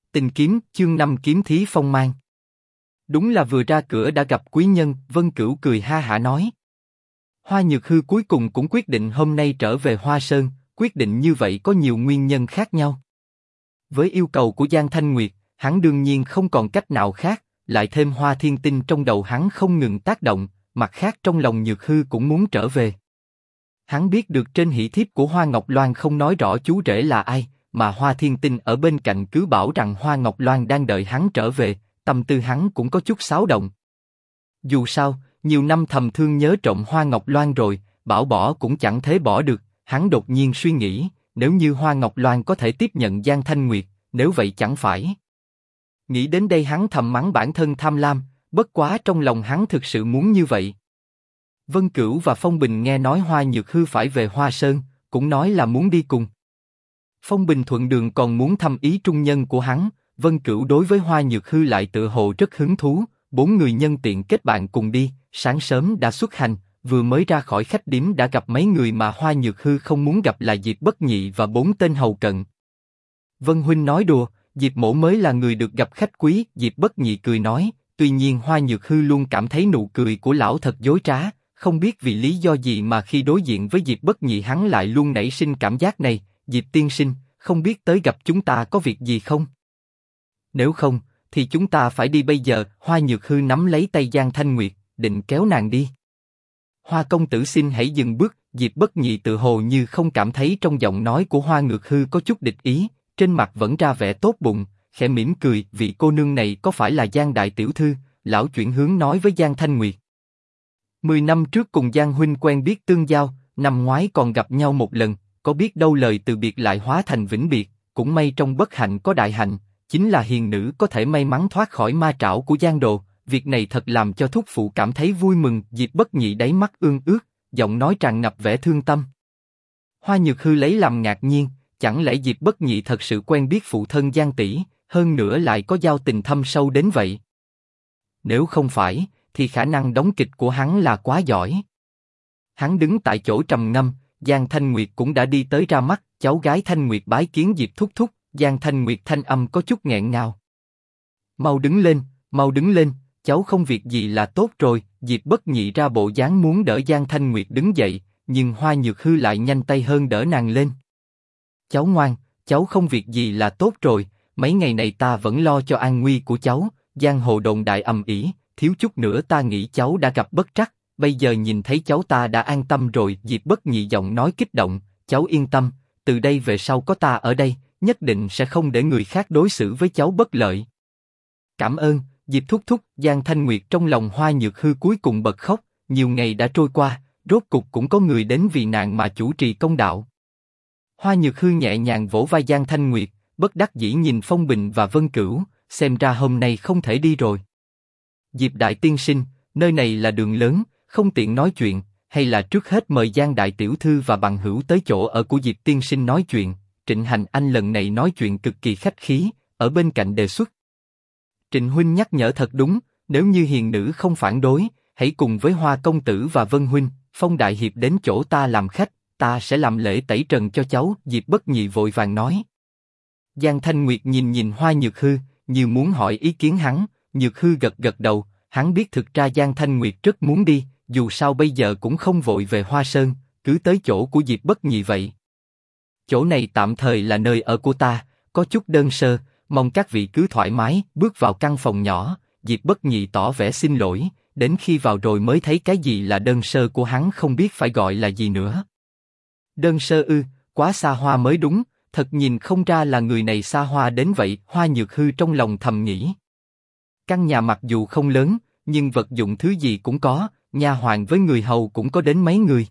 Tình kiếm, chương 5 kiếm thí phong mang. Đúng là vừa ra cửa đã gặp quý nhân, Vân Cửu cười ha hả nói. Hoa Nhược Hư cuối cùng cũng quyết định hôm nay trở về Hoa Sơn, quyết định như vậy có nhiều nguyên nhân khác nhau. Với yêu cầu của Giang Thanh Nguyệt, hắn đương nhiên không còn cách nào khác, lại thêm Hoa Thiên Tinh trong đầu hắn không ngừng tác động, mặt khác trong lòng Nhược Hư cũng muốn trở về. Hắn biết được trên hỷ thiếp của Hoa Ngọc Loan không nói rõ chú rể là ai, mà Hoa Thiên Tinh ở bên cạnh cứ bảo rằng Hoa Ngọc Loan đang đợi hắn trở về, tâm tư hắn cũng có chút xáo động. Dù sao, nhiều năm thầm thương nhớ trộm Hoa Ngọc Loan rồi, bảo bỏ cũng chẳng thể bỏ được. Hắn đột nhiên suy nghĩ, nếu như Hoa Ngọc Loan có thể tiếp nhận Giang Thanh Nguyệt, nếu vậy chẳng phải. Nghĩ đến đây hắn thầm mắng bản thân tham lam, bất quá trong lòng hắn thực sự muốn như vậy. Vân Cửu và Phong Bình nghe nói Hoa Nhược Hư phải về Hoa Sơn, cũng nói là muốn đi cùng. Phong Bình thuận đường còn muốn thăm ý trung nhân của hắn, Vân Cửu đối với Hoa Nhược Hư lại tự hồ rất hứng thú, bốn người nhân tiện kết bạn cùng đi, sáng sớm đã xuất hành, vừa mới ra khỏi khách điếm đã gặp mấy người mà Hoa Nhược Hư không muốn gặp là Diệp Bất Nhị và 4 tên hầu cận. Vân huynh nói đùa, Diệp mỗ mới là người được gặp khách quý, Diệp Bất Nhị cười nói, tuy nhiên Hoa Nhược Hư luôn cảm thấy nụ cười của lão thật dối trá, không biết vì lý do gì mà khi đối diện với Diệp Bất Nhị hắn lại luôn nảy sinh cảm giác này, Diệp tiên sinh, không biết tới gặp chúng ta có việc gì không? Nếu không, thì chúng ta phải đi bây giờ. Hoa Nhược Hư nắm lấy tay Giang Thanh Nguyệt, định kéo nàng đi. Hoa công tử xin hãy dừng bước. Diệp Bất Nhị tự hồ như không cảm thấy trong giọng nói của Hoa Nhược Hư có chút địch ý, trên mặt vẫn ra vẻ tốt bụng, khẽ mỉm cười. Vị cô nương này có phải là Giang đại tiểu thư? Lão chuyển hướng nói với Giang Thanh Nguyệt. 10 năm trước cùng Giang huynh quen biết tương giao, năm ngoái còn gặp nhau một lần, có biết đâu lời từ biệt lại hóa thành vĩnh biệt, cũng may trong bất hạnh có đại hạnh, chính là hiền nữ có thể may mắn thoát khỏi ma trảo của Giang đồ, việc này thật làm cho thúc phụ cảm thấy vui mừng. Diệp Bất Nhị đáy mắt ương ướt, giọng nói tràn ngập vẻ thương tâm. Hoa Nhược Hư lấy làm ngạc nhiên, chẳng lẽ Diệp Bất Nhị thật sự quen biết phụ thân Giang tỷ, hơn nữa lại có giao tình thâm sâu đến vậy? Nếu không phải, thì khả năng đóng kịch của hắn là quá giỏi. Hắn đứng tại chỗ trầm ngâm, Giang Thanh Nguyệt cũng đã đi tới ra mắt, cháu gái Thanh Nguyệt bái kiến Diệp thúc thúc. Giang Thanh Nguyệt thanh âm có chút nghẹn ngào. Mau đứng lên, cháu không việc gì là tốt rồi. Diệp Bất Nhị ra bộ dáng muốn đỡ Giang Thanh Nguyệt đứng dậy, nhưng Hoa Nhược Hư lại nhanh tay hơn đỡ nàng lên. Cháu ngoan, cháu không việc gì là tốt rồi, mấy ngày này ta vẫn lo cho an nguy của cháu, giang hồ đồn đại ầm ĩ, thiếu chút nữa ta nghĩ cháu đã gặp bất trắc, bây giờ nhìn thấy cháu ta đã an tâm rồi. Diệp Bất Nhị giọng nói kích động, cháu yên tâm, từ đây về sau có ta ở đây, nhất định sẽ không để người khác đối xử với cháu bất lợi. Cảm ơn, Diệp thúc thúc. Giang Thanh Nguyệt trong lòng Hoa Nhược Hư cuối cùng bật khóc, nhiều ngày đã trôi qua, rốt cục cũng có người đến vì nàng mà chủ trì công đạo. Hoa Nhược Hư nhẹ nhàng vỗ vai Giang Thanh Nguyệt, bất đắc dĩ nhìn Phong Bình và Vân Cửu, xem ra hôm nay không thể đi rồi. Diệp đại tiên sinh, nơi này là đường lớn, không tiện nói chuyện, hay là trước hết mời Giang đại tiểu thư và bằng hữu tới chỗ ở của Diệp tiên sinh nói chuyện. Trịnh Hành Anh lần này nói chuyện cực kỳ khách khí, ở bên cạnh đề xuất. Trịnh huynh nhắc nhở thật đúng, nếu như hiền nữ không phản đối, hãy cùng với Hoa công tử và Vân huynh, Phong đại hiệp đến chỗ ta làm khách, ta sẽ làm lễ tẩy trần cho cháu. Diệp Bất Nhị vội vàng nói. Giang Thanh Nguyệt nhìn Hoa Nhược Hư, như muốn hỏi ý kiến hắn. Nhược Hư gật gật đầu, hắn biết thực ra Giang Thanh Nguyệt rất muốn đi, dù sao bây giờ cũng không vội về Hoa Sơn, cứ tới chỗ của Diệp Bất Nhị vậy. Chỗ này tạm thời là nơi ở của ta, có chút đơn sơ, mong các vị cứ thoải mái. Bước vào căn phòng nhỏ, Diệp Bất Nhị tỏ vẻ xin lỗi, đến khi vào rồi mới thấy cái gì là đơn sơ của hắn không biết phải gọi là gì nữa. Đơn sơ ư? Quá xa hoa mới đúng, thật nhìn không ra là người này xa hoa đến vậy. Hoa Nhược Hư trong lòng thầm nghĩ. Căn nhà mặc dù không lớn, nhưng vật dụng thứ gì cũng có, nha hoàn với người hầu cũng có đến mấy người.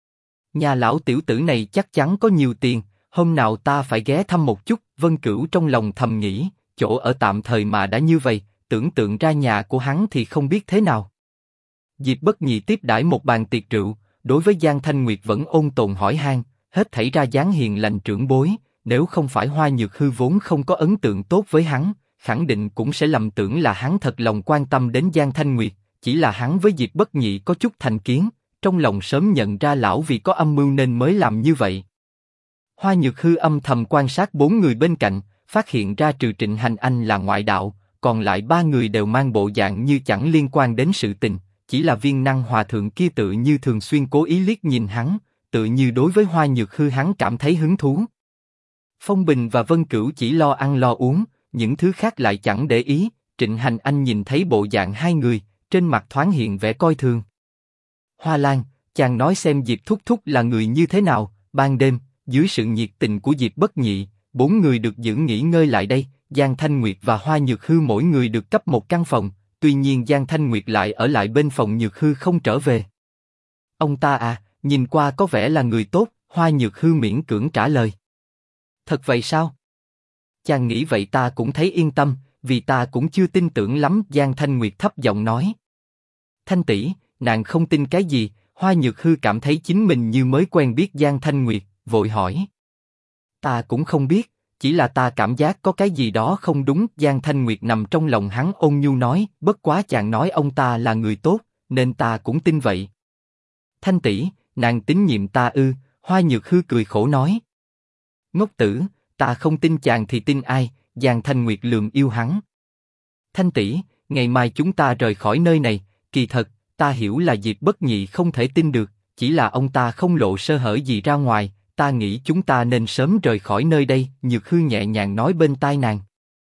Nhà lão tiểu tử này chắc chắn có nhiều tiền, hôm nào ta phải ghé thăm một chút. Vân Cửu trong lòng thầm nghĩ, chỗ ở tạm thời mà đã như vậy, tưởng tượng ra nhà của hắn thì không biết thế nào. Diệp Bất Nhị tiếp đãi một bàn tiệc rượu, đối với Giang Thanh Nguyệt vẫn ôn tồn hỏi han, hết thảy ra dáng hiền lành trưởng bối, nếu không phải Hoa Nhược Hư vốn không có ấn tượng tốt với hắn, khẳng định cũng sẽ lầm tưởng là hắn thật lòng quan tâm đến Giang Thanh Nguyệt, chỉ là hắn với Diệp Bất Nhị có chút thành kiến, trong lòng sớm nhận ra lão vì có âm mưu nên mới làm như vậy. Hoa Nhược Hư âm thầm quan sát bốn người bên cạnh, phát hiện ra trừ Trịnh Hành Anh là ngoại đạo, còn lại ba người đều mang bộ dạng như chẳng liên quan đến sự tình, chỉ là viên năng hòa thượng kia tự như thường xuyên cố ý liếc nhìn hắn, tự như đối với Hoa Nhược Hư hắn cảm thấy hứng thú. Phong Bình và Vân Cửu chỉ lo ăn lo uống, những thứ khác lại chẳng để ý. Trịnh Hành Anh nhìn thấy bộ dạng hai người, trên mặt thoáng hiện vẻ coi thường. Hoa Lan, chàng nói xem Diệp Thúc Thúc là người như thế nào. Ban đêm, dưới sự nhiệt tình của Diệp Bất Nhị, bốn người được giữ nghỉ ngơi lại đây. Giang Thanh Nguyệt và Hoa Nhược Hư mỗi người được cấp một căn phòng, tuy nhiên Giang Thanh Nguyệt lại ở lại bên phòng Nhược Hư không trở về. Ông ta à, nhìn qua có vẻ là người tốt. Hoa Nhược Hư miễn cưỡng trả lời. Thật vậy sao? Chàng nghĩ vậy ta cũng thấy yên tâm, vì ta cũng chưa tin tưởng lắm. Giang Thanh Nguyệt thấp giọng nói. Thanh tỷ, nàng không tin cái gì? Hoa Nhược Hư cảm thấy chính mình như mới quen biết Giang Thanh Nguyệt, vội hỏi. Ta cũng không biết, chỉ là ta cảm giác có cái gì đó không đúng. Giang Thanh Nguyệt nằm trong lòng hắn ôn nhu nói, bất quá chàng nói ông ta là người tốt, nên ta cũng tin vậy. Thanh tỷ, nàng tín nhiệm ta ư? Hoa Nhược Hư cười khổ nói. Ngốc tử, ta không tin chàng thì tin ai? Giang Thanh Nguyệt lườm yêu hắn. Thanh tỷ, ngày mai chúng ta rời khỏi nơi này. Kỳ thật, ta hiểu là Diệp Bất Nhị không thể tin được, chỉ là ông ta không lộ sơ hở gì ra ngoài. Ta nghĩ chúng ta nên sớm rời khỏi nơi đây. Nhược Hư nhẹ nhàng nói bên tai nàng.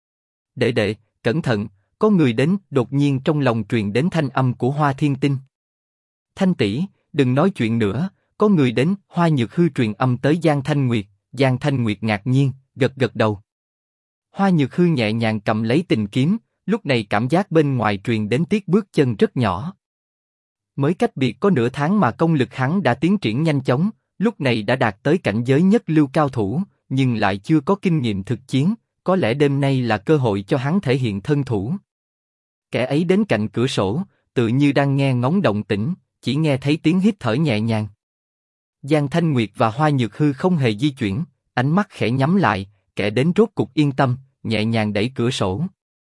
Đệ đệ, cẩn thận, có người đến. Đột nhiên trong lòng truyền đến thanh âm của Hoa Thiên Tinh. Thanh tỷ, đừng nói chuyện nữa, có người đến. Hoa Nhược Hư truyền âm tới Giang Thanh Nguyệt. Giang Thanh Nguyệt ngạc nhiên, gật gật đầu. Hoa Nhược Hư nhẹ nhàng cầm lấy tình kiếm, lúc này cảm giác bên ngoài truyền đến tiếng bước chân rất nhỏ. Mới cách biệt có nửa tháng mà công lực hắn đã tiến triển nhanh chóng, lúc này đã đạt tới cảnh giới nhất lưu cao thủ, nhưng lại chưa có kinh nghiệm thực chiến, có lẽ đêm nay là cơ hội cho hắn thể hiện thân thủ. Kẻ ấy đến cạnh cửa sổ, tự như đang nghe ngóng động tĩnh, chỉ nghe thấy tiếng hít thở nhẹ nhàng. Giang Thanh Nguyệt và Hoa Nhược Hư không hề di chuyển, ánh mắt khẽ nhắm lại, kẻ đến rốt cục yên tâm, nhẹ nhàng đẩy cửa sổ.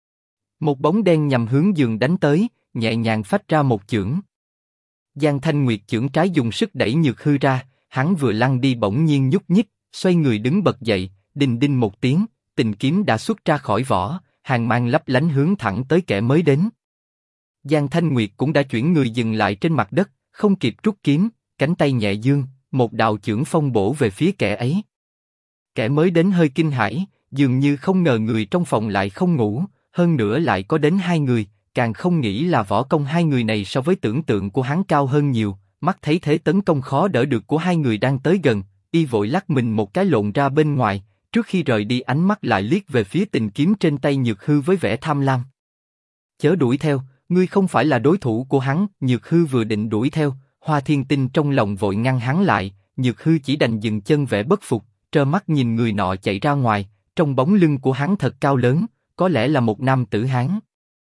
Một bóng đen nhằm hướng giường đánh tới, nhẹ nhàng phách ra một chưởng. Giang Thanh Nguyệt chưởng trái dùng sức đẩy Nhược Hư ra, hắn vừa lăn đi bỗng nhiên nhúc nhích, xoay người đứng bật dậy, đinh đinh một tiếng, tình kiếm đã xuất ra khỏi vỏ, hàn mang lấp lánh hướng thẳng tới kẻ mới đến. Giang Thanh Nguyệt cũng đã chuyển người dừng lại trên mặt đất, không kịp rút kiếm, cánh tay nhẹ dương, một đạo chưởng phong bổ về phía kẻ ấy. Kẻ mới đến hơi kinh hãi, dường như không ngờ người trong phòng lại không ngủ, hơn nữa lại có đến hai người, càng không nghĩ là võ công hai người này so với tưởng tượng của hắn cao hơn nhiều. Mắt thấy thế tấn công khó đỡ được của hai người đang tới gần, y vội lắc mình một cái lộn ra bên ngoài, trước khi rời đi ánh mắt lại liếc về phía tình kiếm trên tay Nhược Hư với vẻ tham lam. Chớ đuổi theo, ngươi không phải là đối thủ của hắn. Nhược Hư vừa định đuổi theo, Hoa Thiên Tinh trong lòng vội ngăn hắn lại. Nhược Hư chỉ đành dừng chân vẻ bất phục, trơ mắt nhìn người nọ chạy ra ngoài. Trong bóng lưng của hắn thật cao lớn, có lẽ là một nam tử Hán.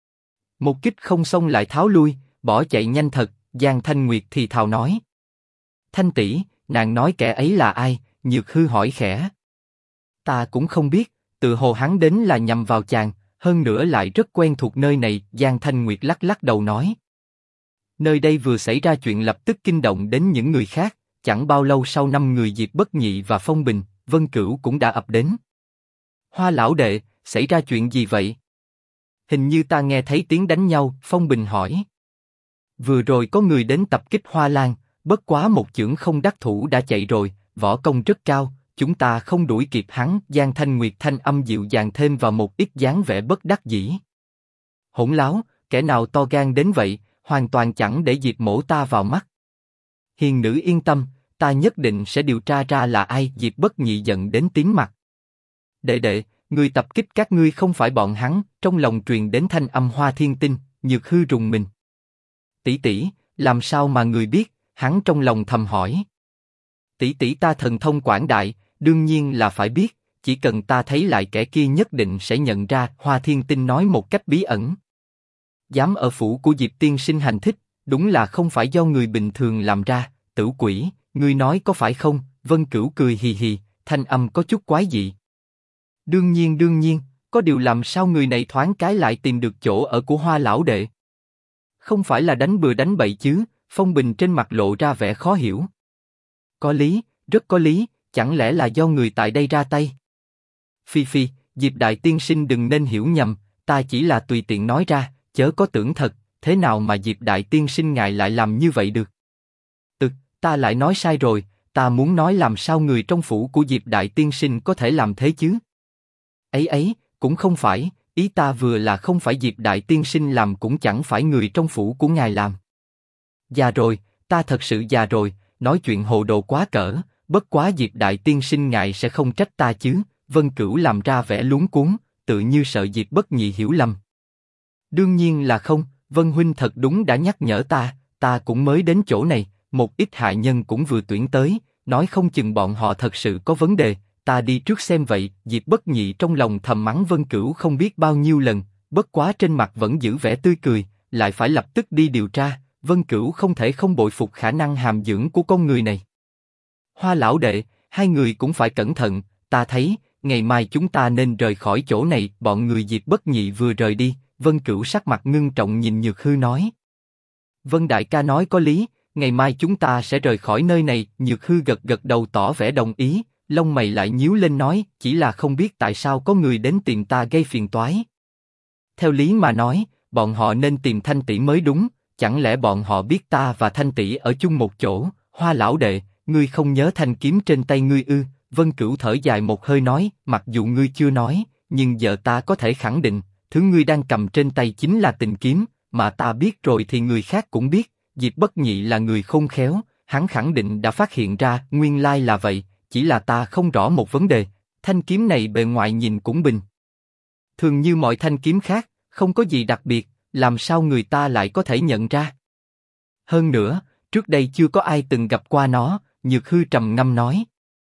Một kích không xong lại tháo lui, bỏ chạy nhanh thật. Giang Thanh Nguyệt thì thào nói. Thanh tỷ, nàng nói kẻ ấy là ai? Nhược Hư hỏi khẽ. Ta cũng không biết, tự hồ hắn đến là nhằm vào chàng, hơn nữa lại rất quen thuộc nơi này. Giang Thanh Nguyệt lắc lắc đầu nói. Nơi đây vừa xảy ra chuyện lập tức kinh động đến những người khác, chẳng bao lâu sau 5 người Diệp Bất Nhị và Phong Bình, Vân Cửu cũng đã ập đến. Hoa lão đệ, xảy ra chuyện gì vậy? Hình như ta nghe thấy tiếng đánh nhau. Phong Bình hỏi. Vừa rồi có người đến tập kích Hoa Lan, bất quá một chưởng không đắc thủ đã chạy rồi, võ công rất cao, chúng ta không đuổi kịp hắn. Giang Thanh Nguyệt thanh âm dịu dàng thêm vào một ít dáng vẻ bất đắc dĩ. Hỗn láo, kẻ nào to gan đến vậy, hoàn toàn chẳng để Diệp mỗ ta vào mắt. Hiền nữ yên tâm, ta nhất định sẽ điều tra ra là ai. Diệp Bất Nhị giận đến tím mặt. Đệ đệ, người tập kích các ngươi không phải bọn hắn. Trong lòng truyền đến thanh âm Hoa Thiên Tinh. Nhược Hư rùng mình. Tỷ tỷ, làm sao mà người biết? Hắn trong lòng thầm hỏi. Tỷ tỷ ta thần thông quảng đại, đương nhiên là phải biết, chỉ cần ta thấy lại kẻ kia nhất định sẽ nhận ra. Hoa Thiên Tinh nói một cách bí ẩn. Dám ở phủ của Diệp tiên sinh hành thích, đúng là không phải do người bình thường làm ra. Tử quỷ, ngươi nói có phải không? Vân Cửu cười hì hì, thanh âm có chút quái dị. Đương nhiên, có điều làm sao người này thoáng cái lại tìm được chỗ ở của Hoa lão đệ? Không phải là đánh bừa đánh bậy chứ? Phong Bình trên mặt lộ ra vẻ khó hiểu. Có lý, rất có lý, chẳng lẽ là do người tại đây ra tay? Phi, Diệp Đại Tiên Sinh đừng nên hiểu nhầm, ta chỉ là tùy tiện nói ra, chớ có tưởng thật, thế nào mà Diệp Đại Tiên Sinh ngài lại làm như vậy được? Ta lại nói sai rồi, ta muốn nói làm sao người trong phủ của Diệp Đại Tiên Sinh có thể làm thế chứ? Ấy, cũng không phải, ý ta vừa là không phải Diệp Đại Tiên Sinh làm cũng chẳng phải người trong phủ của ngài làm. Già rồi, ta thật sự già rồi, nói chuyện hồ đồ quá cỡ, bất quá Diệp Đại Tiên Sinh ngài sẽ không trách ta chứ? Vân Cửu làm ra vẻ luống cuống, tự như sợ Diệp Bất Nhị hiểu lầm. Đương nhiên là không, Vân huynh thật đúng đã nhắc nhở ta cũng mới đến chỗ này, một ít hạ nhân cũng vừa tuyển tới, nói không chừng bọn họ thật sự có vấn đề, ta đi trước xem vậy. Diệp Bất Nhị trong lòng thầm mắng Vân Cửu không biết bao nhiêu lần, bất quá trên mặt vẫn giữ vẻ tươi cười, lại phải lập tức đi điều tra. Vân Cửu không thể không bội phục khả năng hàm dưỡng của con người này. Hoa lão đệ, hai người cũng phải cẩn thận, ta thấy ngày mai chúng ta nên rời khỏi chỗ này. Bọn người Diệp Bất Nhị vừa rời đi, Vân Cửu sắc mặt ngưng trọng nhìn Nhược Hư nói: Vân đại ca nói có lý, ngày mai chúng ta sẽ rời khỏi nơi này. Nhược Hư gật gật đầu tỏ vẻ đồng ý, lông mày lại nhíu lên nói: chỉ là không biết tại sao có người đến tìm ta gây phiền toái. Theo lý mà nói, bọn họ nên tìm Thanh tỷ mới đúng, chẳng lẽ bọn họ biết ta và Thanh tỷ ở chung một chỗ? Hoa lão đệ, ngươi không nhớ thanh kiếm trên tay ngươi ư? Vân Cửu thở dài một hơi nói: mặc dù ngươi chưa nói, nhưng giờ ta có thể khẳng định, thứ ngươi đang cầm trên tay chính là tình kiếm, mà ta biết rồi thì người khác cũng biết. Diệp Bất Nhị là người khôn khéo, hắn khẳng định đã phát hiện ra, nguyên lai là vậy, chỉ là ta không rõ một vấn đề, thanh kiếm này bề ngoài nhìn cũng bình thường như mọi thanh kiếm khác, không có gì đặc biệt, làm sao người ta lại có thể nhận ra? Hơn nữa, trước đây chưa có ai từng gặp qua nó. Nhược Hư trầm ngâm nói: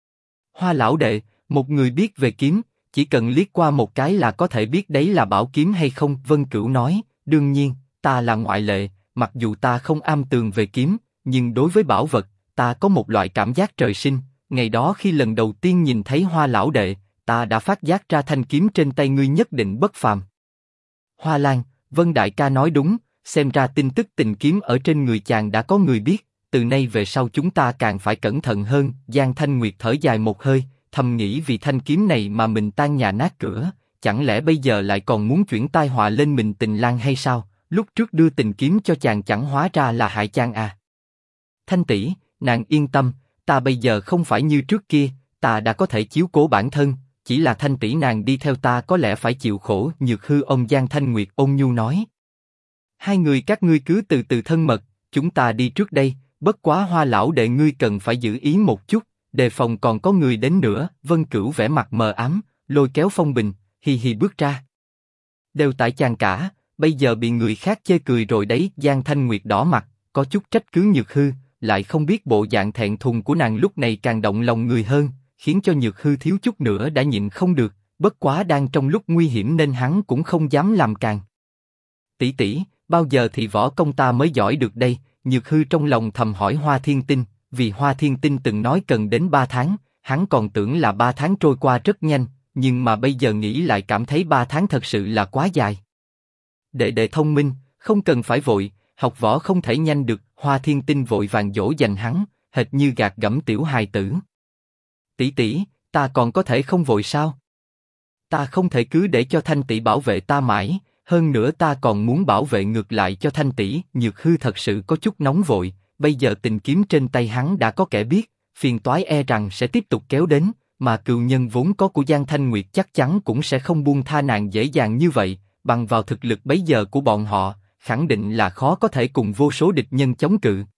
Hoa lão đệ, một người biết về kiếm, chỉ cần liếc qua một cái là có thể biết đấy là bảo kiếm hay không. Vân Cửu nói: đương nhiên, ta là ngoại lệ, mặc dù ta không am tường về kiếm, nhưng đối với bảo vật, ta có một loại cảm giác trời sinh. Ngày đó khi lần đầu tiên nhìn thấy Hoa lão đệ, ta đã phát giác ra thanh kiếm trên tay ngươi nhất định bất phàm. Hoa Lan, Vân đại ca nói đúng, xem ra tin tức tình kiếm ở trên người chàng đã có người biết, từ nay về sau chúng ta càng phải cẩn thận hơn. Giang Thanh Nguyệt thở dài một hơi, thầm nghĩ vì thanh kiếm này mà mình tan nhà nát cửa, chẳng lẽ bây giờ lại còn muốn chuyển tai họa lên mình Tình Lang hay sao? Lúc trước đưa tình kiếm cho chàng chẳng hóa ra là hại chàng à? Thanh tỷ, nàng yên tâm, ta bây giờ không phải như trước kia, ta đã có thể chiếu cố bản thân, chỉ là Thanh tỷ nàng đi theo ta có lẽ phải chịu khổ. Nhược Hư ông Giang Thanh Nguyệt ôn nhu nói: hai người các ngươi cứ từ từ thân mật, chúng ta đi trước đây, bất quá Hoa lão đệ ngươi cần phải giữ ý một chút, đề phòng còn có người đến nữa. Vân Cửu vẻ mặt mờ ám, lôi kéo phong bình, hì hì bước ra. Đều tại chàng cả, bây giờ bị người khác chê cười rồi đấy. Giang Thanh Nguyệt đỏ mặt, có chút trách cứ Nhược Hư, lại không biết bộ dạng thẹn thùng của nàng lúc này càng động lòng người hơn, khiến cho Nhược Hư thiếu chút nữa đã nhịn không được. Bất quá đang trong lúc nguy hiểm nên hắn cũng không dám làm càng. Tỷ tỷ, bao giờ thì võ công ta mới giỏi được đây? Nhược Hư trong lòng thầm hỏi Hoa Thiên Tinh, vì Hoa Thiên Tinh từng nói cần đến 3 tháng, hắn còn tưởng là 3 tháng trôi qua rất nhanh, nhưng mà bây giờ nghĩ lại cảm thấy 3 tháng thật sự là quá dài. Đệ đệ thông minh, không cần phải vội, học võ không thể nhanh được. Hoa Thiên Tinh vội vàng dỗ dành hắn, hệt như gạt gẫm tiểu hài tử. Tỷ tỷ, ta còn có thể không vội sao? Ta không thể cứ để cho Thanh tỷ bảo vệ ta mãi, hơn nữa ta còn muốn bảo vệ ngược lại cho Thanh tỷ. Nhược Hư thật sự có chút nóng vội, bây giờ tình kiếm trên tay hắn đã có kẻ biết, phiền toái e rằng sẽ tiếp tục kéo đến, mà cừu nhân vốn có của Giang Thanh Nguyệt chắc chắn cũng sẽ không buông tha nàng dễ dàng như vậy. Bằng vào thực lực bấy giờ của bọn họ, khẳng định là khó có thể cùng vô số địch nhân chống cự.